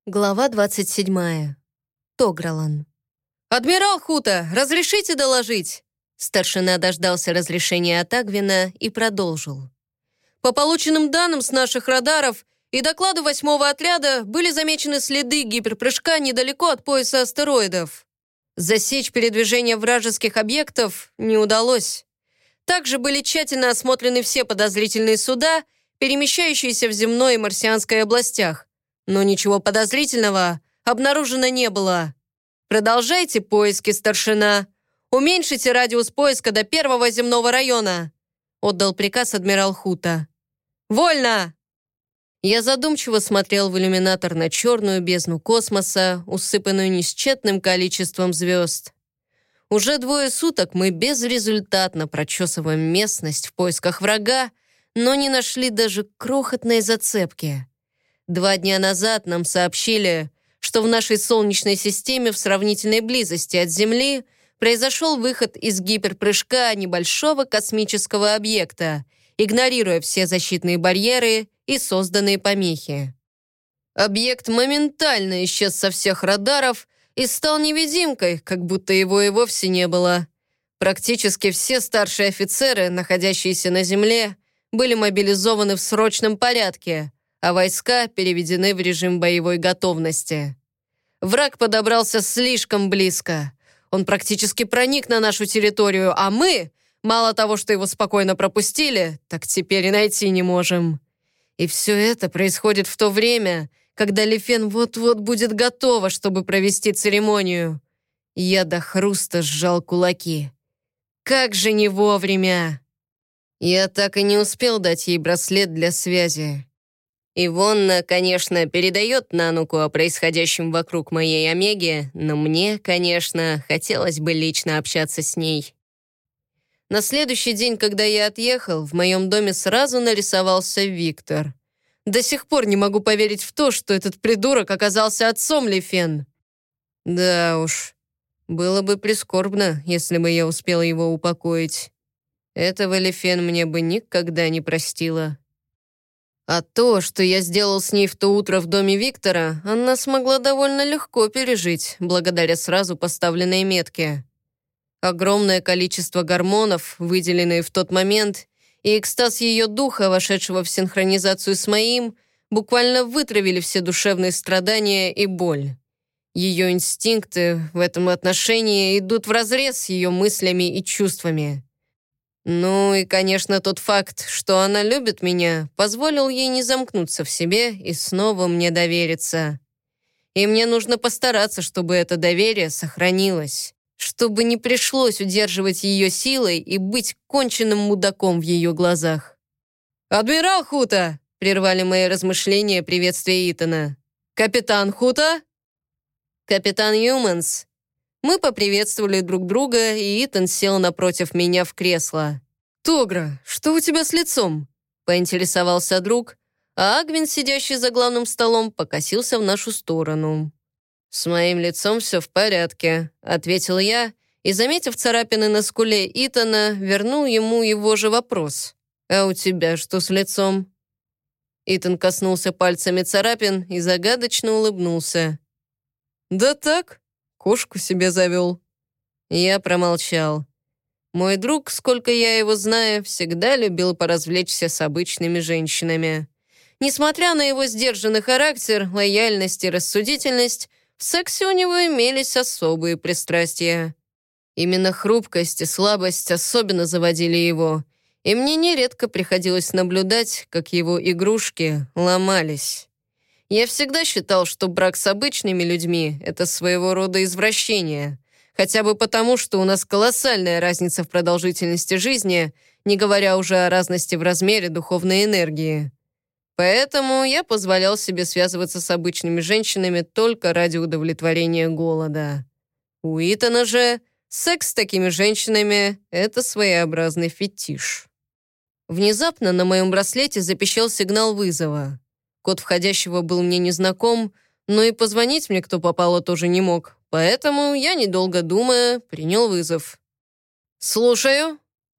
Глава 27. Тогралан. «Адмирал Хута, разрешите доложить?» Старшина дождался разрешения от Агвина и продолжил. «По полученным данным с наших радаров и докладу 8-го отряда были замечены следы гиперпрыжка недалеко от пояса астероидов. Засечь передвижение вражеских объектов не удалось. Также были тщательно осмотрены все подозрительные суда, перемещающиеся в земной и марсианской областях. Но ничего подозрительного обнаружено не было. Продолжайте поиски, старшина. Уменьшите радиус поиска до первого земного района», отдал приказ адмирал Хута. «Вольно!» Я задумчиво смотрел в иллюминатор на черную бездну космоса, усыпанную несчетным количеством звезд. Уже 2 суток мы безрезультатно прочесываем местность в поисках врага, но не нашли даже крохотной зацепки. 2 дня назад нам сообщили, что в нашей Солнечной системе в сравнительной близости от Земли произошел выход из гиперпрыжка небольшого космического объекта, игнорируя все защитные барьеры и созданные помехи. Объект моментально исчез со всех радаров и стал невидимкой, как будто его и вовсе не было. Практически все старшие офицеры, находящиеся на Земле, были мобилизованы в срочном порядке, а войска переведены в режим боевой готовности. Враг подобрался слишком близко. Он практически проник на нашу территорию, а мы, мало того, что его спокойно пропустили, так теперь и найти не можем. И все это происходит в то время, когда Лифен вот-вот будет готова, чтобы провести церемонию. Я до хруста сжал кулаки. Как же не вовремя! Я так и не успел дать ей браслет для связи. Ивонна, конечно, передает Нануку о происходящем вокруг моей Омеги, но мне, конечно, хотелось бы лично общаться с ней. На следующий день, когда я отъехал, в моем доме сразу нарисовался Виктор. До сих пор не могу поверить в то, что этот придурок оказался отцом Лифен. Да уж, было бы прискорбно, если бы я успел его упокоить. Этого Лифен мне бы никогда не простила. А то, что я сделал с ней в то утро в доме Виктора, она смогла довольно легко пережить, благодаря сразу поставленной метке. Огромное количество гормонов, выделенные в тот момент, и экстаз ее духа, вошедшего в синхронизацию с моим, буквально вытравили все душевные страдания и боль. Ее инстинкты в этом отношении идут вразрез с ее мыслями и чувствами. Ну и, конечно, тот факт, что она любит меня, позволил ей не замкнуться в себе и снова мне довериться. И мне нужно постараться, чтобы это доверие сохранилось, чтобы не пришлось удерживать ее силой и быть конченным мудаком в ее глазах. «Адмирал Хута!» — прервали мои размышления приветствия Итана. «Капитан Хута?» «Капитан Юманс». Мы поприветствовали друг друга, и Итан сел напротив меня в кресло. «Тогра, что у тебя с лицом?» — поинтересовался друг, а Агвин, сидящий за главным столом, покосился в нашу сторону. «С моим лицом все в порядке», — ответил я, и, заметив царапины на скуле Итана, вернул ему его же вопрос. «А у тебя что с лицом?» Итан коснулся пальцами царапин и загадочно улыбнулся. «Да так, кошку себе завел». Я промолчал. Мой друг, сколько я его знаю, всегда любил поразвлечься с обычными женщинами. Несмотря на его сдержанный характер, лояльность и рассудительность, в сексе у него имелись особые пристрастия. Именно хрупкость и слабость особенно заводили его, и мне нередко приходилось наблюдать, как его игрушки ломались. Я всегда считал, что брак с обычными людьми — это своего рода извращение, хотя бы потому, что у нас колоссальная разница в продолжительности жизни, не говоря уже о разности в размере духовной энергии. Поэтому я позволял себе связываться с обычными женщинами только ради удовлетворения голода. У Итана же секс с такими женщинами — это своеобразный фетиш. Внезапно на моем браслете запищал сигнал вызова. Код входящего был мне незнаком, но и позвонить мне кто попало тоже не мог, поэтому я, недолго думая, принял вызов. «Слушаю».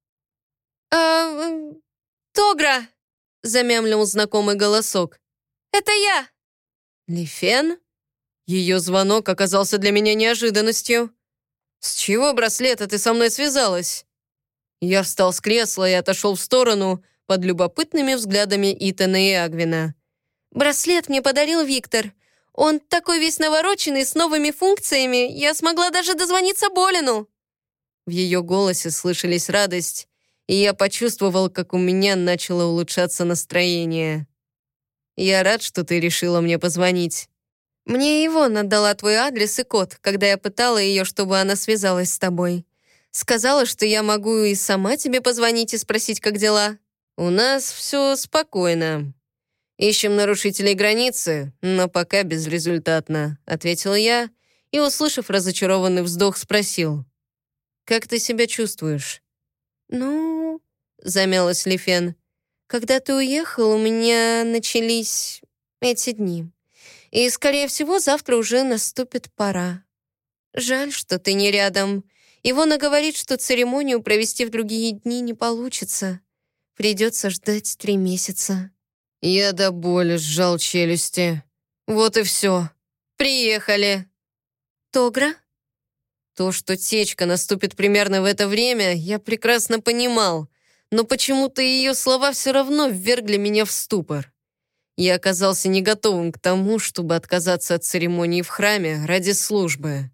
«Тогра!» — замямлил знакомый голосок. «Это я!» «Лифен?» Ее звонок оказался для меня неожиданностью. «С чего, браслета, ты со мной связалась?» Я встал с кресла и отошел в сторону под любопытными взглядами Итана и Агвина. «Браслет мне подарил Виктор. Он такой весь навороченный, с новыми функциями. Я смогла даже дозвониться Болину». В ее голосе слышались радость, и я почувствовал, как у меня начало улучшаться настроение. «Я рад, что ты решила мне позвонить». Мне Ивонна дала твой адрес и код, когда я пытала ее, чтобы она связалась с тобой. Сказала, что я могу и сама тебе позвонить и спросить, как дела. «У нас все спокойно. Ищем нарушителей границы, но пока безрезультатно», — ответил я и, услышав разочарованный вздох, спросил. «Как ты себя чувствуешь?» «Ну...» — замялась Лифен. «Когда ты уехал, у меня начались эти дни. И, скорее всего, завтра уже наступит пора. Жаль, что ты не рядом. Ивона говорит, что церемонию провести в другие дни не получится. Придется ждать 3 месяца». Я до боли сжал челюсти. Вот и все. Приехали. «Тогра?» То, что течка наступит примерно в это время, я прекрасно понимал, но почему-то ее слова все равно ввергли меня в ступор. Я оказался не готовым к тому, чтобы отказаться от церемонии в храме ради службы.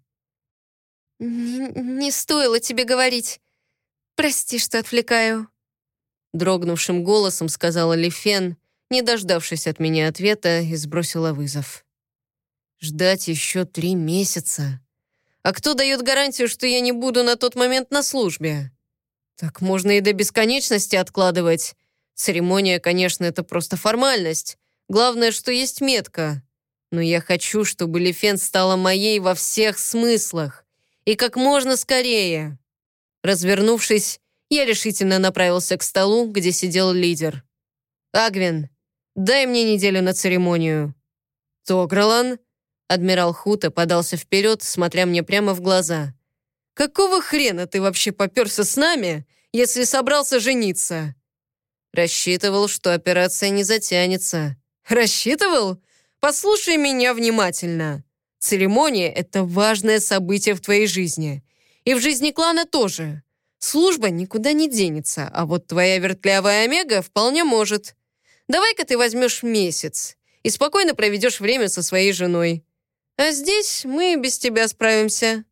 Не стоило тебе говорить. Прости, что отвлекаю». Дрогнувшим голосом сказала Лифен, не дождавшись от меня ответа, и сбросила вызов. Ждать еще 3 месяца. А кто дает гарантию, что я не буду на тот момент на службе? Так можно и до бесконечности откладывать. Церемония, конечно, это просто формальность. Главное, что есть метка. Но я хочу, чтобы Лифен стала моей во всех смыслах. И как можно скорее. Развернувшись, я решительно направился к столу, где сидел лидер. «Агвин, дай мне неделю на церемонию». «Тогралан?» Адмирал Хута подался вперед, смотря мне прямо в глаза. «Какого хрена ты вообще попёрся с нами, если собрался жениться?» «Рассчитывал, что операция не затянется». «Рассчитывал? Послушай меня внимательно. Церемония — это важное событие в твоей жизни. И в жизни клана тоже. Служба никуда не денется, а вот твоя вертлявая Омега вполне может. Давай-ка ты возьмешь месяц и спокойно проведешь время со своей женой. А здесь мы без тебя справимся».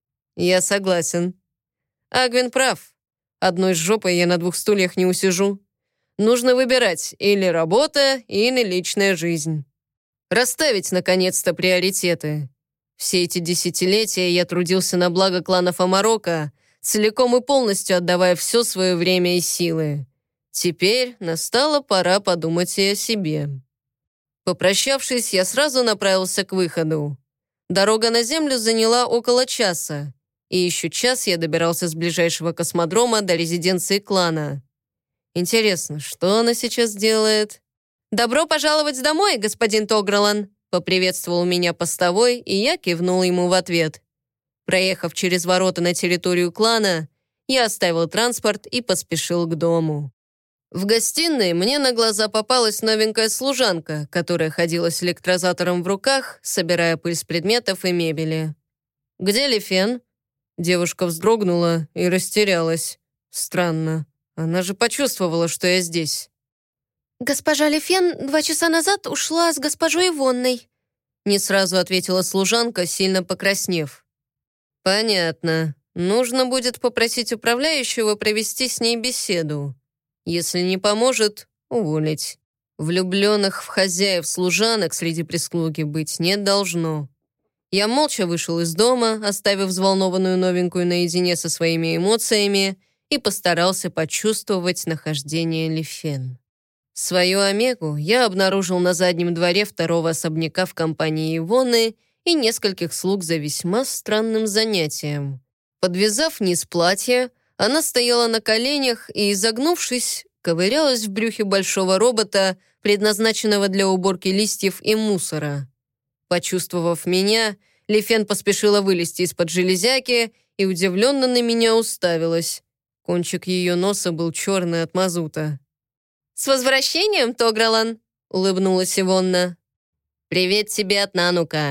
«Я согласен». Агвин прав. Одной жопой я на 2 стульях не усижу. Нужно выбирать или работа, или личная жизнь. Расставить, наконец-то, приоритеты. Все эти десятилетия я трудился на благо кланов Амарока, целиком и полностью отдавая все свое время и силы. Теперь настала пора подумать и о себе. Попрощавшись, я сразу направился к выходу. Дорога на Землю заняла около часа, и еще час я добирался с ближайшего космодрома до резиденции клана. Интересно, что она сейчас делает? «Добро пожаловать домой, господин Тогралан!» Поприветствовал меня постовой, и я кивнул ему в ответ. Проехав через ворота на территорию клана, я оставил транспорт и поспешил к дому. В гостиной мне на глаза попалась новенькая служанка, которая ходила с электрозатором в руках, собирая пыль с предметов и мебели. «Где Лифен?» Девушка вздрогнула и растерялась. Странно. Она же почувствовала, что я здесь. «Госпожа Лифен 2 часа назад ушла с госпожой Ивонной», не сразу ответила служанка, сильно покраснев. «Понятно. Нужно будет попросить управляющего провести с ней беседу. Если не поможет, уволить. Влюбленных в хозяев служанок среди прислуги быть не должно». Я молча вышел из дома, оставив взволнованную новенькую наедине со своими эмоциями, и постарался почувствовать нахождение Лифен. Свою Омегу я обнаружил на заднем дворе 2-го особняка в компании Ивоны и нескольких слуг за весьма странным занятием. Подвязав низ платья, она стояла на коленях и, изогнувшись, ковырялась в брюхе большого робота, предназначенного для уборки листьев и мусора. Почувствовав меня, Лифен поспешила вылезти из-под железяки и удивленно на меня уставилась. Кончик ее носа был черный от мазута. «С возвращением, Тогралан!» — улыбнулась Ивонна. «Привет тебе от Нанука.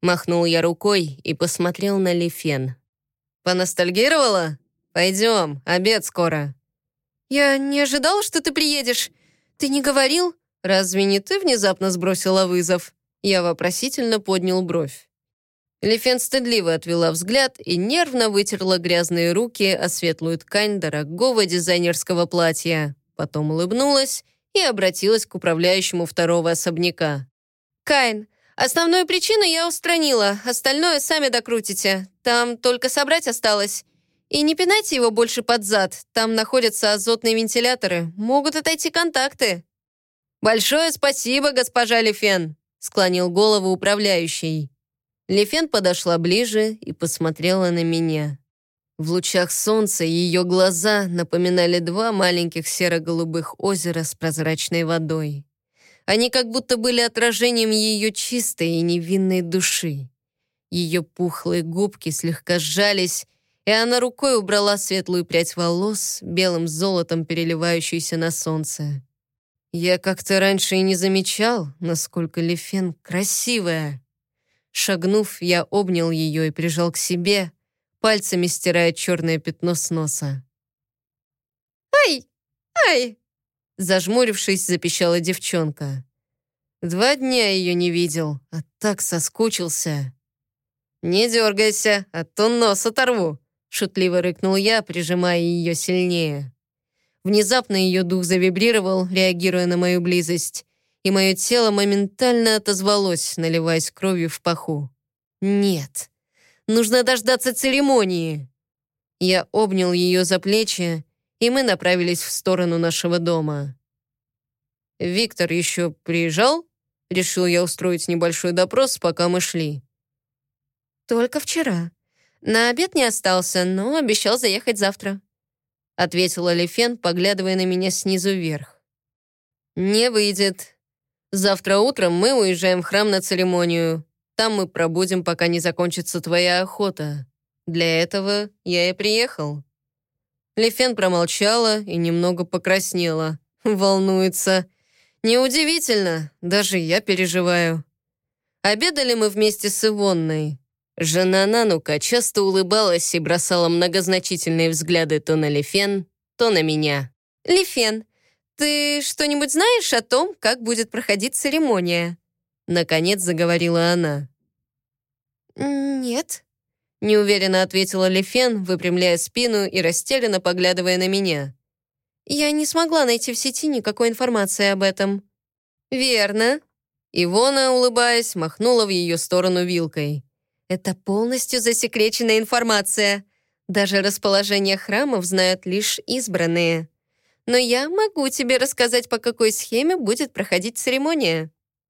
Махнул я рукой и посмотрел на Лифен. «Поностальгировала? Пойдем, обед скоро». «Я не ожидала, что ты приедешь. Ты не говорил?» «Разве не ты внезапно сбросила вызов?» Я вопросительно поднял бровь. Лифен стыдливо отвела взгляд и нервно вытерла грязные руки о светлую ткань дорогого дизайнерского платья. Потом улыбнулась и обратилась к управляющему второго особняка. «Кайн, основную причину я устранила, остальное сами докрутите. Там только собрать осталось. И не пинайте его больше под зад, там находятся азотные вентиляторы, могут отойти контакты». «Большое спасибо, госпожа Лифен», — склонил голову управляющий. Лифен подошла ближе и посмотрела на меня. В лучах солнца ее глаза напоминали два маленьких серо-голубых озера с прозрачной водой. Они как будто были отражением ее чистой и невинной души. Ее пухлые губки слегка сжались, и она рукой убрала светлую прядь волос, белым золотом переливающуюся на солнце. Я как-то раньше и не замечал, насколько Лифен красивая. Шагнув, я обнял ее и прижал к себе, пальцами стирая черное пятно с носа. «Ай! Ай!» Зажмурившись, запищала девчонка. 2 дня ее не видел, а так соскучился. «Не дергайся, а то нос оторву», — шутливо рыкнул я, прижимая ее сильнее. Внезапно ее дух завибрировал, реагируя на мою близость, и мое тело моментально отозвалось, наливаясь кровью в паху. «Нет, нужно дождаться церемонии». Я обнял ее за плечи, и мы направились в сторону нашего дома. «Виктор еще приезжал?» Решил я устроить небольшой допрос, пока мы шли. «Только вчера. На обед не остался, но обещал заехать завтра», — ответила Лифен, поглядывая на меня снизу вверх. «Не выйдет. Завтра утром мы уезжаем в храм на церемонию. Там мы пробудем, пока не закончится твоя охота. Для этого я и приехал». Лифен промолчала и немного покраснела. Волнуется. Неудивительно, даже я переживаю. Обедали мы вместе с Ивонной. Жена Нанука часто улыбалась и бросала многозначительные взгляды то на Лифен, то на меня. «Лифен, ты что-нибудь знаешь о том, как будет проходить церемония?» Наконец заговорила она. «Нет», — неуверенно ответила Лифен, выпрямляя спину и растерянно поглядывая на меня. «Я не смогла найти в сети никакой информации об этом». «Верно». Ивона, улыбаясь, махнула в ее сторону вилкой. «Это полностью засекреченная информация. Даже расположение храмов знают лишь избранные. Но я могу тебе рассказать, по какой схеме будет проходить церемония».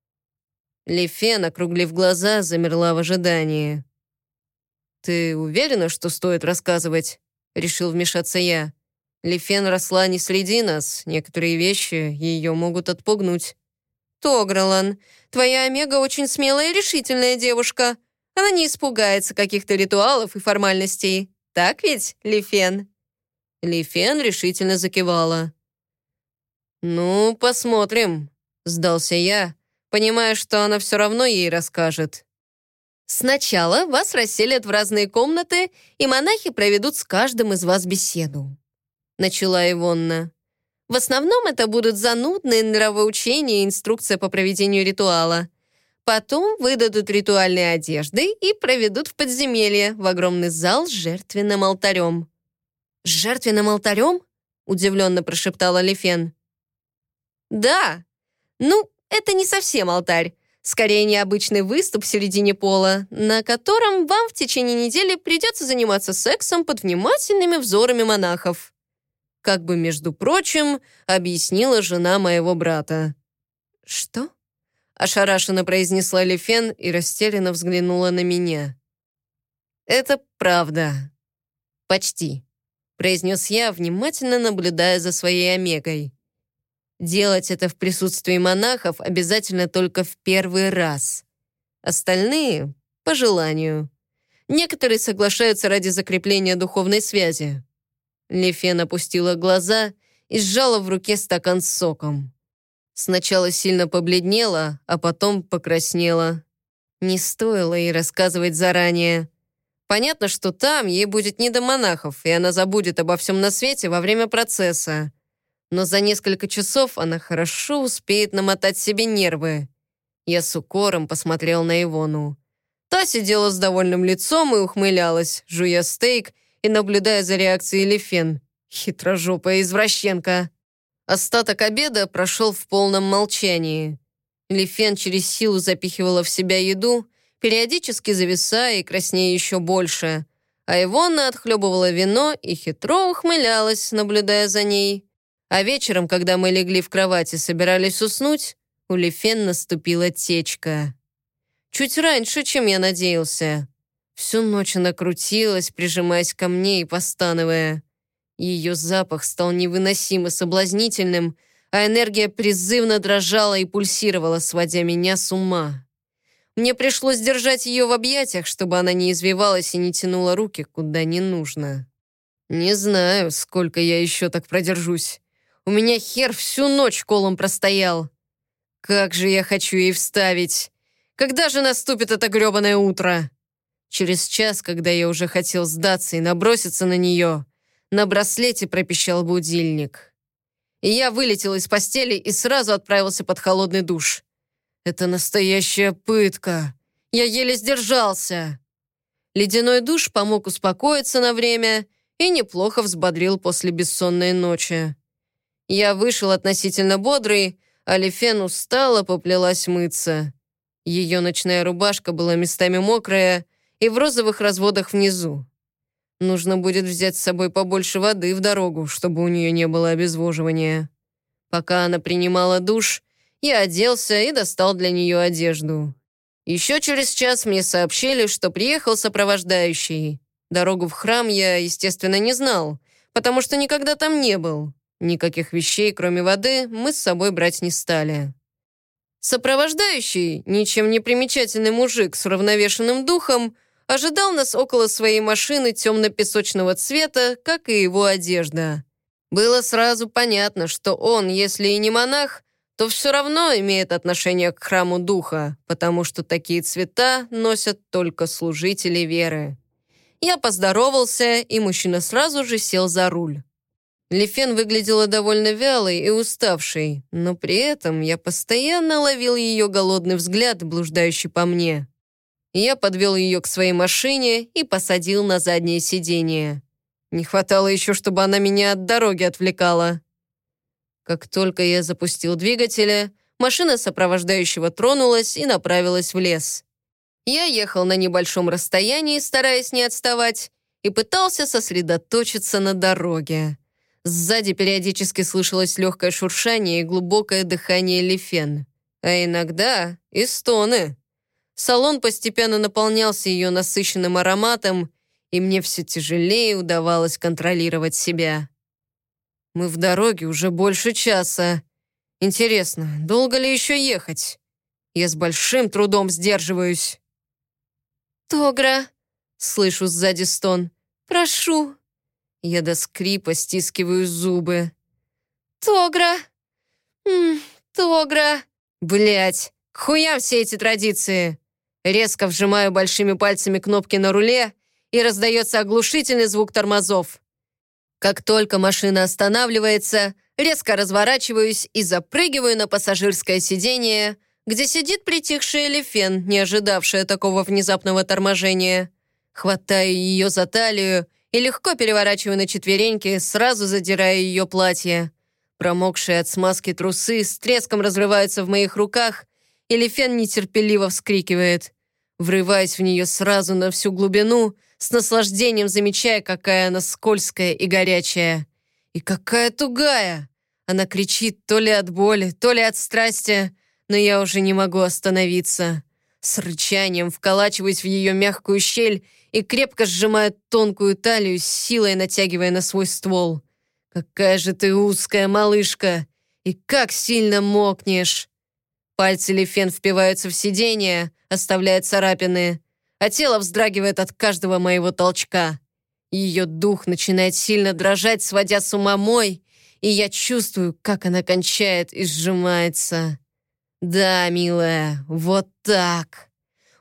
Лифен, округлив глаза, замерла в ожидании. «Ты уверена, что стоит рассказывать?» — решил вмешаться я. Лифен росла не среди нас, некоторые вещи ее могут отпугнуть. «Тогралан, твоя Омега очень смелая и решительная девушка. Она не испугается каких-то ритуалов и формальностей. Так ведь, Лифен?» Лифен решительно закивала. «Ну, посмотрим», — сдался я, понимая, что она все равно ей расскажет. «Сначала вас расселят в разные комнаты, и монахи проведут с каждым из вас беседу», — начала Ивонна. «В основном это будут занудные нравоучения и инструкция по проведению ритуала. Потом выдадут ритуальные одежды и проведут в подземелье, в огромный зал с жертвенным алтарем». «С жертвенным алтарем?» — удивленно прошептала Лифен. «Да. Ну, это не совсем алтарь. Скорее, необычный выступ в середине пола, на котором вам в течение недели придется заниматься сексом под внимательными взорами монахов». Как бы, между прочим, объяснила жена моего брата. «Что?» — ошарашенно произнесла Лифен и растерянно взглянула на меня. «Это правда. Почти», — произнес я, внимательно наблюдая за своей Омегой. «Делать это в присутствии монахов обязательно только в первый раз. Остальные — по желанию. Некоторые соглашаются ради закрепления духовной связи». Лифен опустила глаза и сжала в руке стакан с соком. Сначала сильно побледнела, а потом покраснела. Не стоило ей рассказывать заранее. Понятно, что там ей будет не до монахов, и она забудет обо всем на свете во время процесса. Но за несколько часов она хорошо успеет намотать себе нервы. Я с укором посмотрел на Ивону. Та сидела с довольным лицом и ухмылялась, жуя стейк и наблюдая за реакцией Лифен. Хитрожопая извращенка. Остаток обеда прошел в полном молчании. Лифен через силу запихивала в себя еду, периодически зависая и краснея еще больше. А Ивона отхлебывала вино и хитро ухмылялась, наблюдая за ней. А вечером, когда мы легли в кровать и собирались уснуть, у Лифен наступила течка. Чуть раньше, чем я надеялся. Всю ночь она крутилась, прижимаясь ко мне и постановая. Ее запах стал невыносимо соблазнительным, а энергия призывно дрожала и пульсировала, сводя меня с ума. Мне пришлось держать ее в объятиях, чтобы она не извивалась и не тянула руки куда не нужно. Не знаю, сколько я еще так продержусь. У меня хер всю ночь колом простоял. Как же я хочу ей вставить. Когда же наступит это грёбаное утро? Через час, когда я уже хотел сдаться и наброситься на нее, на браслете пропищал будильник. И я вылетел из постели и сразу отправился под холодный душ. Это настоящая пытка. Я еле сдержался. Ледяной душ помог успокоиться на время и неплохо взбодрил после бессонной ночи. Я вышел относительно бодрый, а Лифен устало поплелась мыться. Ее ночная рубашка была местами мокрая и в розовых разводах внизу. Нужно будет взять с собой побольше воды в дорогу, чтобы у нее не было обезвоживания. Пока она принимала душ, я оделся и достал для нее одежду. Еще через час мне сообщили, что приехал сопровождающий. Дорогу в храм я, естественно, не знал, потому что никогда там не был. Никаких вещей, кроме воды, мы с собой брать не стали. Сопровождающий, ничем не примечательный мужик с уравновешенным духом, ожидал нас около своей машины темно-песочного цвета, как и его одежда. Было сразу понятно, что он, если и не монах, то все равно имеет отношение к храму духа, потому что такие цвета носят только служители веры. Я поздоровался, и мужчина сразу же сел за руль. Лифен выглядела довольно вялой и уставшей, но при этом я постоянно ловил ее голодный взгляд, блуждающий по мне. Я подвел ее к своей машине и посадил на заднее сиденье. Не хватало еще, чтобы она меня от дороги отвлекала. Как только я запустил двигателя, машина сопровождающего тронулась и направилась в лес. Я ехал на небольшом расстоянии, стараясь не отставать, и пытался сосредоточиться на дороге. Сзади периодически слышалось легкое шуршание и глубокое дыхание Лифен. А иногда и стоны. Салон постепенно наполнялся ее насыщенным ароматом, и мне все тяжелее удавалось контролировать себя. Мы в дороге уже больше часа. Интересно, долго ли еще ехать? Я с большим трудом сдерживаюсь. «Тогра!» — слышу сзади стон. «Прошу!» Я до скрипа стискиваю зубы. «Тогра! Тогра!» Блять, к хуям все эти традиции! Резко вжимаю большими пальцами кнопки на руле, и раздается оглушительный звук тормозов. Как только машина останавливается, резко разворачиваюсь и запрыгиваю на пассажирское сиденье, где сидит притихшая Лифен, не ожидавшая такого внезапного торможения. Хватаю ее за талию и легко переворачиваю на четвереньки, сразу задирая ее платье. Промокшие от смазки трусы с треском разрываются в моих руках, и Лифен нетерпеливо вскрикивает. Врываюсь в нее сразу на всю глубину, с наслаждением замечая, какая она скользкая и горячая. И какая тугая! Она кричит то ли от боли, то ли от страсти, но я уже не могу остановиться. С рычанием вколачиваюсь в ее мягкую щель и крепко сжимаю тонкую талию, с силой натягивая на свой ствол. «Какая же ты узкая, малышка! И как сильно мокнешь!» Пальцы Лифен впиваются в сиденье, оставляя царапины, а тело вздрагивает от каждого моего толчка. Ее дух начинает сильно дрожать, сводя с ума мой, и я чувствую, как она кончает и сжимается. «Да, милая, вот так.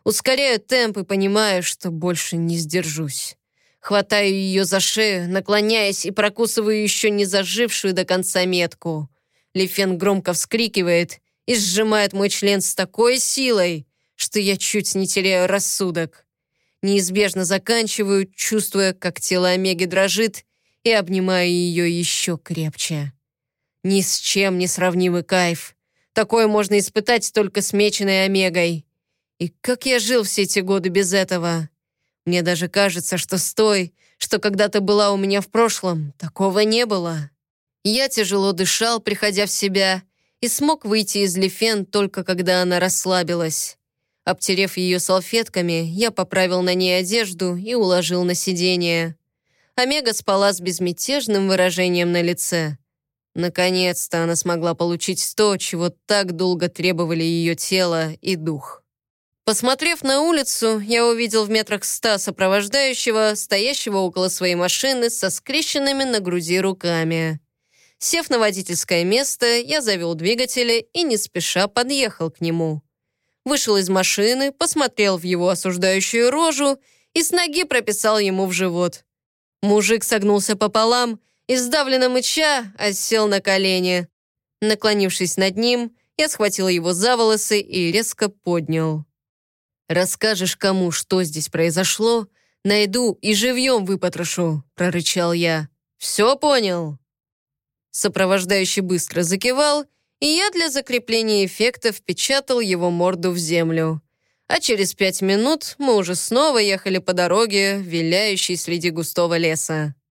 Ускоряю темп и понимаю, что больше не сдержусь. Хватаю ее за шею, наклоняясь и прокусываю еще не зажившую до конца метку. Лифен громко вскрикивает и сжимает мой член с такой силой, что я чуть не теряю рассудок. Неизбежно заканчиваю, чувствуя, как тело Омеги дрожит, и обнимаю ее еще крепче. Ни с чем не сравнимый кайф. Такое можно испытать только с меченой Омегой. И как я жил все эти годы без этого? Мне даже кажется, что с той, что когда-то была у меня в прошлом, такого не было. Я тяжело дышал, приходя в себя, и смог выйти из Лифен только когда она расслабилась. Обтерев ее салфетками, я поправил на ней одежду и уложил на сиденье. Омега спала с безмятежным выражением на лице. Наконец-то она смогла получить то, чего так долго требовали ее тело и дух. Посмотрев на улицу, я увидел в метрах 100 сопровождающего, стоящего около своей машины со скрещенными на груди руками. Сев на водительское место, я завел двигатель и не спеша подъехал к нему. Вышел из машины, посмотрел в его осуждающую рожу и с ноги прописал ему в живот. Мужик согнулся пополам и, сдавленно мыча, осел на колени. Наклонившись над ним, я схватил его за волосы и резко поднял. «Расскажешь кому, что здесь произошло, найду и живьем выпотрошу», — прорычал я. «Все понял?» Сопровождающий быстро закивал, и я для закрепления эффекта впечатал его морду в землю. А через 5 минут мы уже снова ехали по дороге, виляющей среди густого леса.